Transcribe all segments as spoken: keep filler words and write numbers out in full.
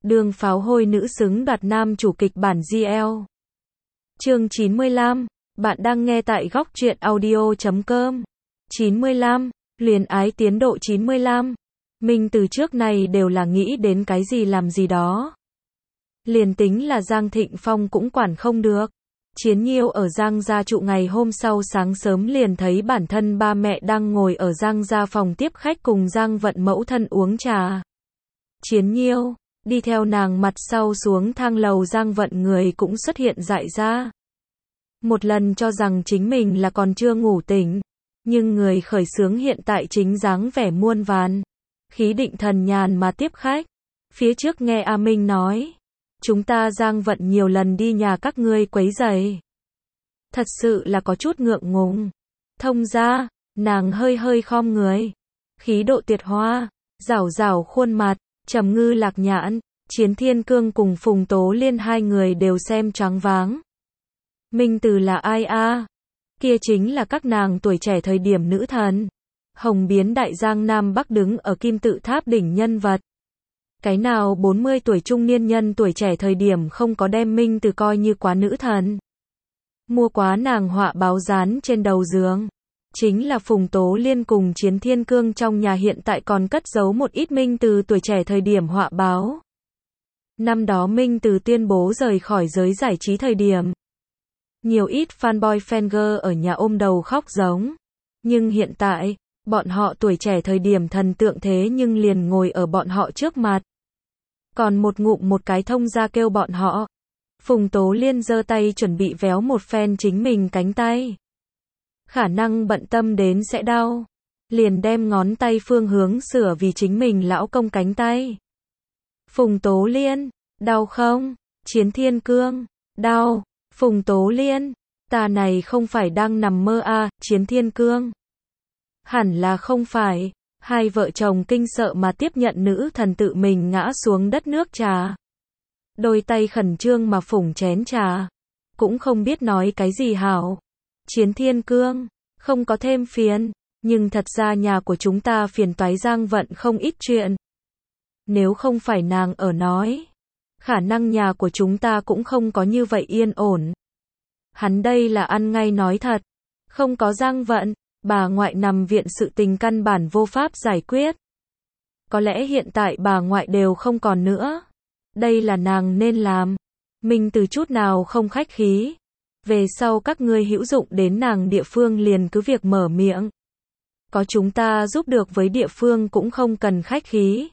Đường pháo hôi nữ xứng đoạt nam chủ kịch bản giê lờ. Chương chín mươi lăm, bạn đang nghe tại góc truyện audio chấm com. chín mươi lăm, luyến ái tiến độ chín mươi lăm. Mình từ trước này đều là nghĩ đến cái gì làm gì đó. Liền tính là Giang Thịnh Phong cũng quản không được. Chiến Nhiêu ở Giang gia trụ ngày hôm sau sáng sớm liền thấy bản thân ba mẹ đang ngồi ở Giang gia phòng tiếp khách cùng Giang Vận mẫu thân uống trà. Chiến Nhiêu đi theo nàng mặt sau xuống thang lầu, Giang Vận người cũng xuất hiện dại ra. Một lần cho rằng chính mình là còn chưa ngủ tỉnh, nhưng người khởi xướng hiện tại chính dáng vẻ muôn vàn, khí định thần nhàn mà tiếp khách. Phía trước nghe A Minh nói, chúng ta Giang Vận nhiều lần đi nhà các ngươi quấy rầy. Thật sự là có chút ngượng ngùng. Thông ra, nàng hơi hơi khom người, khí độ tuyệt hoa, rảo rảo khuôn mặt, trầm ngư lạc nhãn. Chiến Thiên Cương cùng Phùng Tố Liên hai người đều xem choáng váng. Minh Từ là ai a? Kia chính là các nàng tuổi trẻ thời điểm nữ thần, hồng biến đại giang nam bắc đứng ở kim tự tháp đỉnh nhân vật. Cái nào bốn mươi tuổi trung niên nhân tuổi trẻ thời điểm không có đem Minh Từ coi như quá nữ thần. Mua quá nàng họa báo dán trên đầu giường. Chính là Phùng Tố Liên cùng Chiến Thiên Cương trong nhà hiện tại còn cất giấu một ít Minh Từ tuổi trẻ thời điểm họa báo. Năm đó Minh Từ tuyên bố rời khỏi giới giải trí thời điểm, nhiều ít fanboy fangirl ở nhà ôm đầu khóc giống. Nhưng hiện tại, bọn họ tuổi trẻ thời điểm thần tượng thế nhưng liền ngồi ở bọn họ trước mặt. Còn một ngụm một cái thông ra kêu bọn họ. Phùng Tố Liên giơ tay chuẩn bị véo một phen chính mình cánh tay. Khả năng bận tâm đến sẽ đau, liền đem ngón tay phương hướng sửa vì chính mình lão công cánh tay. Phùng Tố Liên, đau không? Chiến Thiên Cương, đau. Phùng Tố Liên, ta này không phải đang nằm mơ à? Chiến Thiên Cương, hẳn là không phải. Hai vợ chồng kinh sợ mà tiếp nhận nữ thần tự mình ngã xuống đất nước trà. Đôi tay khẩn trương mà phủng chén trà, cũng không biết nói cái gì hảo. Chiến Thiên Cương, không có thêm phiền, nhưng thật ra nhà của chúng ta phiền toái Giang Vận không ít chuyện. Nếu không phải nàng ở nói, khả năng nhà của chúng ta cũng không có như vậy yên ổn. Hắn đây là ăn ngay nói thật, không có Giang Vận, bà ngoại nằm viện sự tình căn bản vô pháp giải quyết. Có lẽ hiện tại bà ngoại đều không còn nữa. Đây là nàng nên làm. Mình từ chút nào không khách khí. Về sau các ngươi hữu dụng đến nàng địa phương liền cứ việc mở miệng. Có chúng ta giúp được với địa phương cũng không cần khách khí.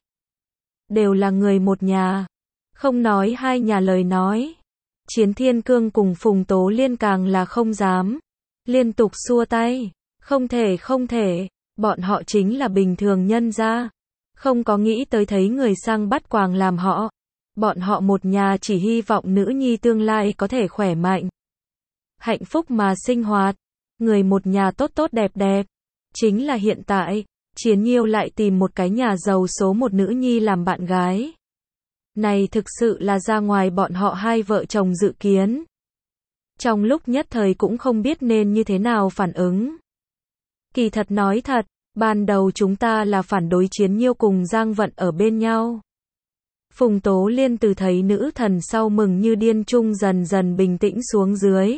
Đều là người một nhà, không nói hai nhà lời nói. Chiến Thiên Cương cùng Phùng Tố Liên càng là không dám, liên tục xua tay. Không thể không thể, bọn họ chính là bình thường nhân gia, không có nghĩ tới thấy người sang bắt quàng làm họ. Bọn họ một nhà chỉ hy vọng nữ nhi tương lai có thể khỏe mạnh, hạnh phúc mà sinh hoạt, người một nhà tốt tốt đẹp đẹp. Chính là hiện tại, Chiến Nhiêu lại tìm một cái nhà giàu số một nữ nhi làm bạn gái. Này thực sự là ra ngoài bọn họ hai vợ chồng dự kiến. Trong lúc nhất thời cũng không biết nên như thế nào phản ứng. Kỳ thật nói thật, ban đầu chúng ta là phản đối Chiến Nhiêu cùng Giang Vận ở bên nhau. Phùng Tố Liên từ thấy nữ thần sau mừng như điên chung dần dần bình tĩnh xuống dưới.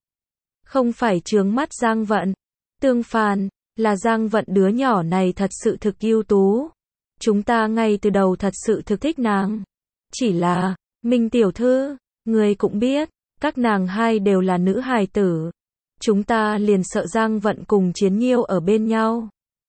Không phải chướng mắt Giang Vận, tương phản, là Giang Vận đứa nhỏ này thật sự thực ưu tú. Chúng ta ngay từ đầu thật sự thực thích nàng. Chỉ là, Minh tiểu thư, người cũng biết, các nàng hai đều là nữ hài tử. Chúng ta liền sợ Giang Vận cùng Chiến Nhiêu ở bên nhau.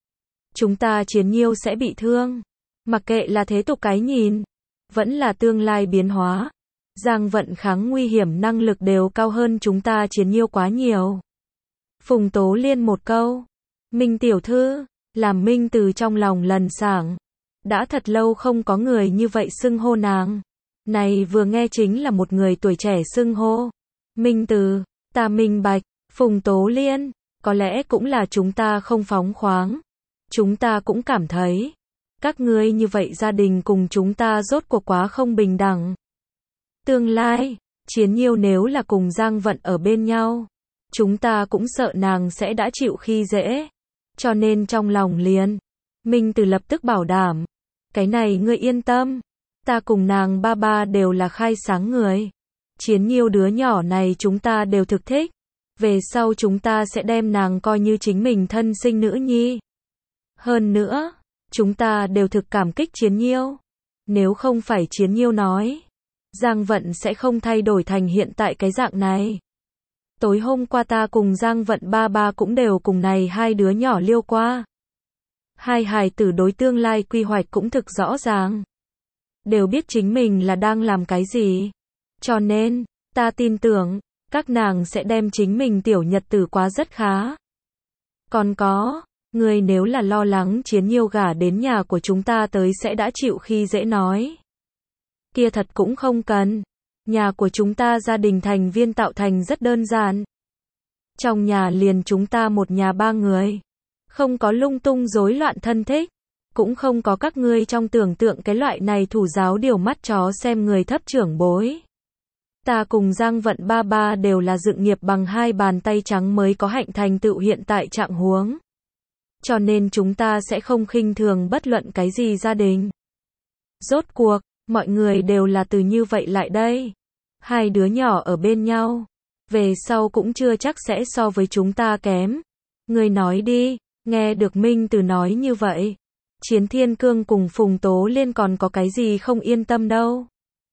Chúng ta Chiến Nhiêu sẽ bị thương. Mặc kệ là thế tục cái nhìn, vẫn là tương lai biến hóa. Giang Vận kháng nguy hiểm năng lực đều cao hơn chúng ta Chiến Nhiêu quá nhiều. Phùng Tố Liên một câu. Minh tiểu thư, làm Minh từ trong lòng lần sảng. Đã thật lâu không có người như vậy xưng hô nàng. Này vừa nghe chính là một người tuổi trẻ xưng hô. Minh từ, ta minh bạch. Phùng Tố Liên, có lẽ cũng là chúng ta không phóng khoáng. Chúng ta cũng cảm thấy, các ngươi như vậy gia đình cùng chúng ta rốt cuộc quá không bình đẳng. Tương lai, Chiến Nhiêu nếu là cùng Giang Vận ở bên nhau, chúng ta cũng sợ nàng sẽ đã chịu khi dễ. Cho nên trong lòng liền, Minh Từ lập tức bảo đảm, cái này ngươi yên tâm, Ta cùng nàng ba ba đều là khai sáng người. Chiến Nhiêu đứa nhỏ này chúng ta đều thực thích. Về sau chúng ta sẽ đem nàng coi như chính mình thân sinh nữ nhi. Hơn nữa, chúng ta đều thực cảm kích Chiến Nhiêu. Nếu không phải Chiến Nhiêu nói, Giang Vận sẽ không thay đổi thành hiện tại cái dạng này. Tối hôm qua ta cùng Giang Vận ba ba cũng đều cùng này hai đứa nhỏ liêu qua. Hai hài tử đối tương lai quy hoạch cũng thực rõ ràng. Đều biết chính mình là đang làm cái gì. Cho nên, ta tin tưởng, các nàng sẽ đem chính mình tiểu nhật tử quá rất khá. Còn có, người nếu là lo lắng Chiến Nhiêu gả đến nhà của chúng ta tới sẽ đã chịu khi dễ nói. Kia thật cũng không cần. Nhà của chúng ta gia đình thành viên tạo thành rất đơn giản. Trong nhà liền chúng ta một nhà ba người. Không có lung tung rối loạn thân thích. Cũng không có các ngươi trong tưởng tượng cái loại này thủ giáo điều mắt chó xem người thấp trưởng bối. Ta cùng Giang Vận ba ba đều là dựng nghiệp bằng hai bàn tay trắng mới có hạnh thành tựu hiện tại trạng huống. Cho nên chúng ta sẽ không khinh thường bất luận cái gì gia đình. Rốt cuộc, mọi người đều là từ như vậy lại đây. Hai đứa nhỏ ở bên nhau. Về sau cũng chưa chắc sẽ so với chúng ta kém. Ngươi nói đi, nghe được Minh Từ nói như vậy. Chiến Thiên Cương cùng Phùng Tố Liên còn có cái gì không yên tâm đâu.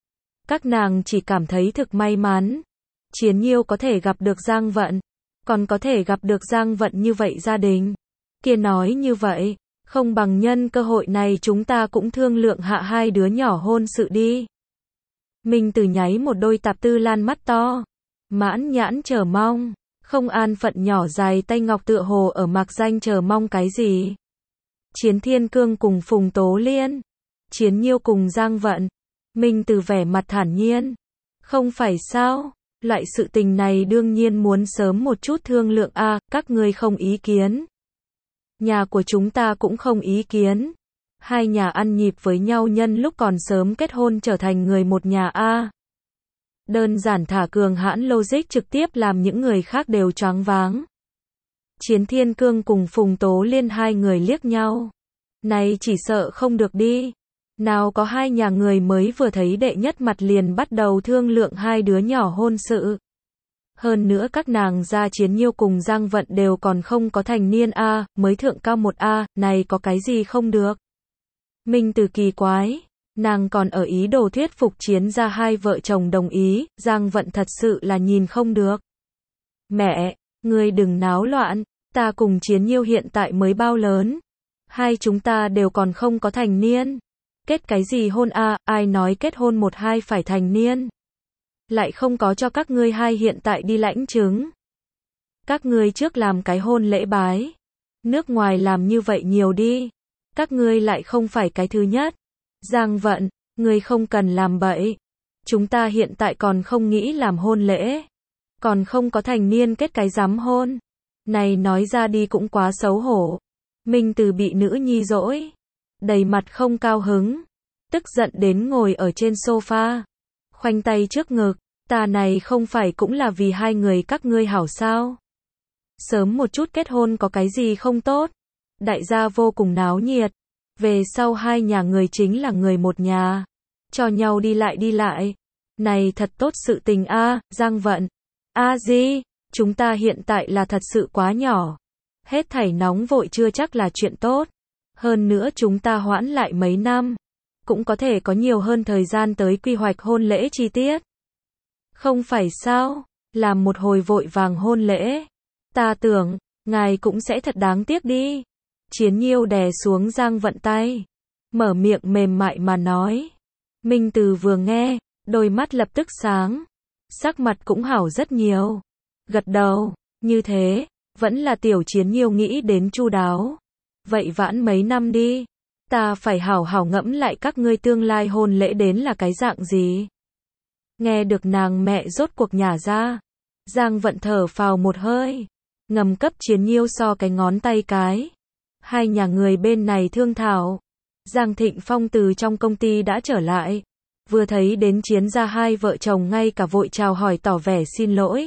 Các nàng chỉ cảm thấy thực may mắn. Chiến Nhiêu có thể gặp được Giang Vận. Còn có thể gặp được Giang Vận như vậy gia đình. Kia nói như vậy, không bằng nhân cơ hội này chúng ta cũng thương lượng hạ hai đứa nhỏ hôn sự đi. Minh Từ nháy một đôi tạp tư lan mắt to. Mãn nhãn chờ mong. Không an phận nhỏ dài tay ngọc tựa hồ ở mạc danh chờ mong cái gì. Chiến Thiên Cương cùng Phùng Tố Liên. Chiến Nhiêu cùng Giang Vận. Minh Từ vẻ mặt thản nhiên. Không phải sao, loại sự tình này đương nhiên muốn sớm một chút thương lượng a, à, các ngươi không ý kiến. Nhà của chúng ta cũng không ý kiến. Hai nhà ăn nhịp với nhau nhân lúc còn sớm kết hôn trở thành người một nhà a. À. Đơn giản thả cường hãn logic trực tiếp làm những người khác đều choáng váng. Chiến Thiên Cương cùng Phùng Tố Liên hai người liếc nhau. Này chỉ sợ không được đi. Nào có hai nhà người mới vừa thấy đệ nhất mặt liền bắt đầu thương lượng hai đứa nhỏ hôn sự. Hơn nữa các nàng gia Chiến Nhiêu cùng Giang Vận đều còn không có thành niên a, mới thượng cao một a, này có cái gì không được. Minh Từ kỳ quái, nàng còn ở ý đồ thuyết phục Chiến gia hai vợ chồng đồng ý, Giang Vận thật sự là nhìn không được. Mẹ, ngươi đừng náo loạn, ta cùng Chiến Nhiêu hiện tại mới bao lớn. Hai chúng ta đều còn không có thành niên. Kết cái gì hôn a, à, ai nói kết hôn một hai phải thành niên. Lại không có cho các ngươi hai hiện tại đi lãnh chứng. Các ngươi trước làm cái hôn lễ bái. Nước ngoài làm như vậy nhiều đi. Các ngươi lại không phải cái thứ nhất. Giang Vận, ngươi không cần làm bậy. Chúng ta hiện tại còn không nghĩ làm hôn lễ. Còn không có thành niên kết cái giám hôn. Này nói ra đi cũng quá xấu hổ. Minh Từ bị nữ nhi dỗi. Đầy mặt không cao hứng. Tức giận đến ngồi ở trên sofa. Khoanh tay trước ngực. Ta này không phải cũng là vì hai người các ngươi hảo sao. Sớm một chút kết hôn có cái gì không tốt. Đại gia vô cùng náo nhiệt. Về sau hai nhà người chính là người một nhà. Cho nhau đi lại đi lại. Này thật tốt sự tình a, à, Giang Vận. A à di, chúng ta hiện tại là thật sự quá nhỏ. Hết thảy nóng vội chưa chắc là chuyện tốt. Hơn nữa chúng ta hoãn lại mấy năm. Cũng có thể có nhiều hơn thời gian tới quy hoạch hôn lễ chi tiết. Không phải sao, làm một hồi vội vàng hôn lễ. Ta tưởng, ngài cũng sẽ thật đáng tiếc đi. Chiến Nhiêu đè xuống Giang Vận tay. Mở miệng mềm mại mà nói. Minh Từ vừa nghe, đôi mắt lập tức sáng. Sắc mặt cũng hảo rất nhiều. Gật đầu, như thế, vẫn là tiểu Chiến Nhiêu nghĩ đến chu đáo. Vậy vãn mấy năm đi. Ta phải hảo hảo ngẫm lại các ngươi tương lai hôn lễ đến là cái dạng gì. Nghe được nàng mẹ rốt cuộc nhả ra. Giang Vận thở phào một hơi. Ngầm cấp Chiến Nhiêu so cái ngón tay cái. Hai nhà người bên này thương thảo. Giang Thịnh Phong từ trong công ty đã trở lại. Vừa thấy đến Chiến gia hai vợ chồng ngay cả vội chào hỏi tỏ vẻ xin lỗi.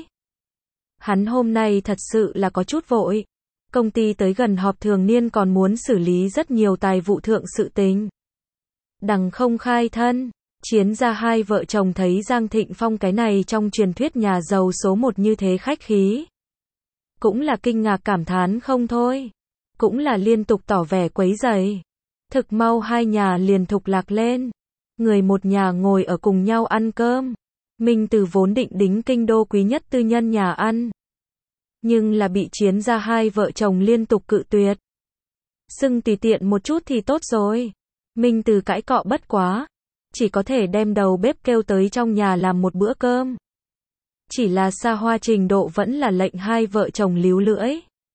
Hắn hôm nay thật sự là có chút vội. Công ty tới gần họp thường niên còn muốn xử lý rất nhiều tài vụ thượng sự tình. Đằng không khai thân, Chiến gia hai vợ chồng thấy Giang Thịnh Phong cái này trong truyền thuyết nhà giàu số một như thế khách khí. Cũng là kinh ngạc cảm thán không thôi. Cũng là liên tục tỏ vẻ quấy rầy. Thực mau hai nhà liền thục lạc lên. Người một nhà ngồi ở cùng nhau ăn cơm. Minh Từ vốn định đính kinh đô quý nhất tư nhân nhà ăn. Nhưng là bị Chiến gia hai vợ chồng liên tục cự tuyệt. Xưng tùy tiện một chút thì tốt rồi. Minh Từ cãi cọ bất quá. Chỉ có thể đem đầu bếp kêu tới trong nhà làm một bữa cơm. Chỉ là xa hoa trình độ vẫn là lệnh hai vợ chồng líu lưỡi.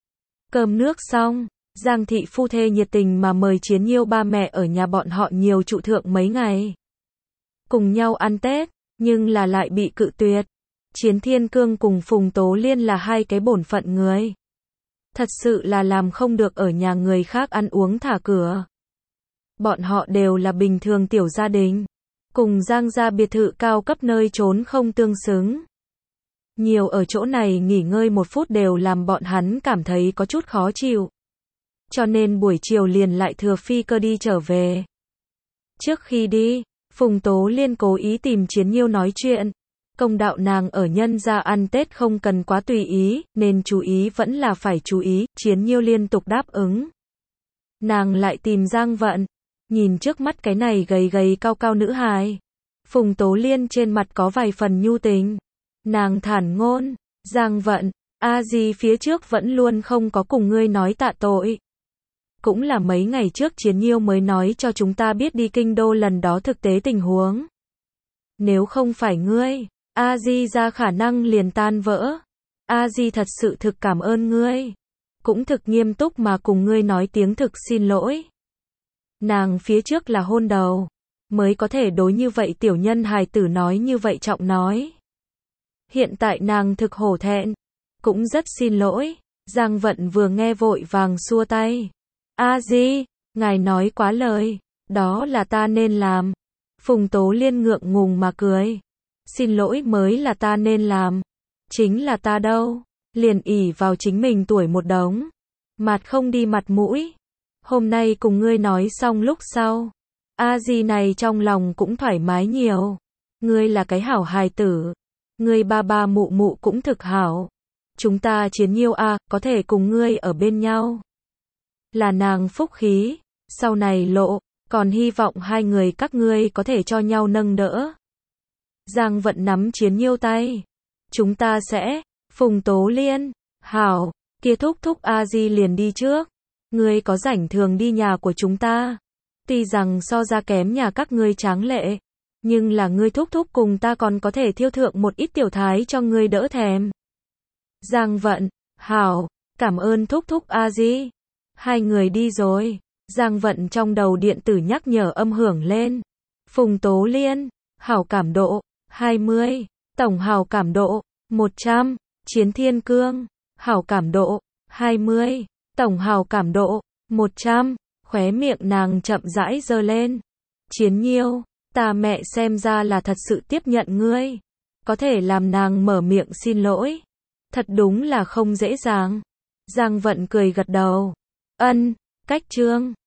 Cơm nước xong, Giang thị phu thê nhiệt tình mà mời Chiến Nhiêu ba mẹ ở nhà bọn họ nhiều trụ thượng mấy ngày. Cùng nhau ăn Tết, nhưng là lại bị cự tuyệt. Chiến Thiên Cương cùng Phùng Tố Liên là hai cái bổn phận người. Thật sự là làm không được ở nhà người khác ăn uống thả cửa. Bọn họ đều là bình thường tiểu gia đình. Cùng Giang gia biệt thự cao cấp nơi trốn không tương xứng. Nhiều ở chỗ này nghỉ ngơi một phút đều làm bọn hắn cảm thấy có chút khó chịu. Cho nên buổi chiều liền lại thừa phi cơ đi trở về. Trước khi đi, Phùng Tố Liên cố ý tìm Chiến Nhiêu nói chuyện. Công đạo nàng ở nhân gia ăn Tết không cần quá tùy ý, nên chú ý vẫn là phải chú ý. Chiến Nhiêu liên tục đáp ứng. Nàng lại tìm Giang Vận. Nhìn trước mắt cái này gầy gầy cao cao nữ hài. Phùng Tố Liên trên mặt có vài phần nhu tình. Nàng thản ngôn, Giang Vận, a di phía trước vẫn luôn không có cùng ngươi nói tạ tội. Cũng là mấy ngày trước Chiến Nhiêu mới nói cho chúng ta biết đi kinh đô lần đó thực tế tình huống. Nếu không phải ngươi, a di ra khả năng liền tan vỡ. A di thật sự thực cảm ơn ngươi. Cũng thực nghiêm túc mà cùng ngươi nói tiếng thực xin lỗi. Nàng phía trước là hôn đầu, mới có thể đối như vậy tiểu nhân hài tử nói như vậy trọng nói. Hiện tại nàng thực hổ thẹn, cũng rất xin lỗi. Giang Vận vừa nghe vội vàng xua tay. A di, ngài nói quá lời, đó là ta nên làm. Phùng Tố Liên ngượng ngùng mà cười. Xin lỗi mới là ta nên làm. Chính là ta đâu, liền ỷ vào chính mình tuổi một đống. Mặt không đi mặt mũi. Hôm nay cùng ngươi nói xong lúc sau. A di này trong lòng cũng thoải mái nhiều. Ngươi là cái hảo hài tử. Ngươi ba ba mụ mụ cũng thực hảo. Chúng ta Chiến Nhiêu a, có thể cùng ngươi ở bên nhau. Là nàng phúc khí. Sau này lộ, còn hy vọng hai người các ngươi có thể cho nhau nâng đỡ. Giang Vận nắm Chiến Nhiêu tay. Chúng ta sẽ, Phùng Tố Liên, hảo, kia thúc thúc a di liền đi trước. Ngươi có rảnh thường đi nhà của chúng ta. Tuy rằng so ra kém nhà các ngươi tráng lệ. Nhưng là ngươi thúc thúc cùng ta còn có thể thiêu thượng một ít tiểu thái cho ngươi đỡ thèm. Giang Vận, hảo, cảm ơn thúc thúc a di. Hai người đi rồi. Giang Vận trong đầu điện tử nhắc nhở âm hưởng lên. Phùng Tố Liên, hảo cảm độ, hai mươi. Tổng hảo cảm độ, một trăm. Chiến Thiên Cương, hảo cảm độ, hai mươi. Tổng hảo cảm độ, một trăm. Khóe miệng nàng chậm rãi giơ lên. Chiến Nhiêu, ta mẹ xem ra là thật sự tiếp nhận ngươi. Có thể làm nàng mở miệng xin lỗi. Thật đúng là không dễ dàng. Giang Vận cười gật đầu. Ân, cách chương.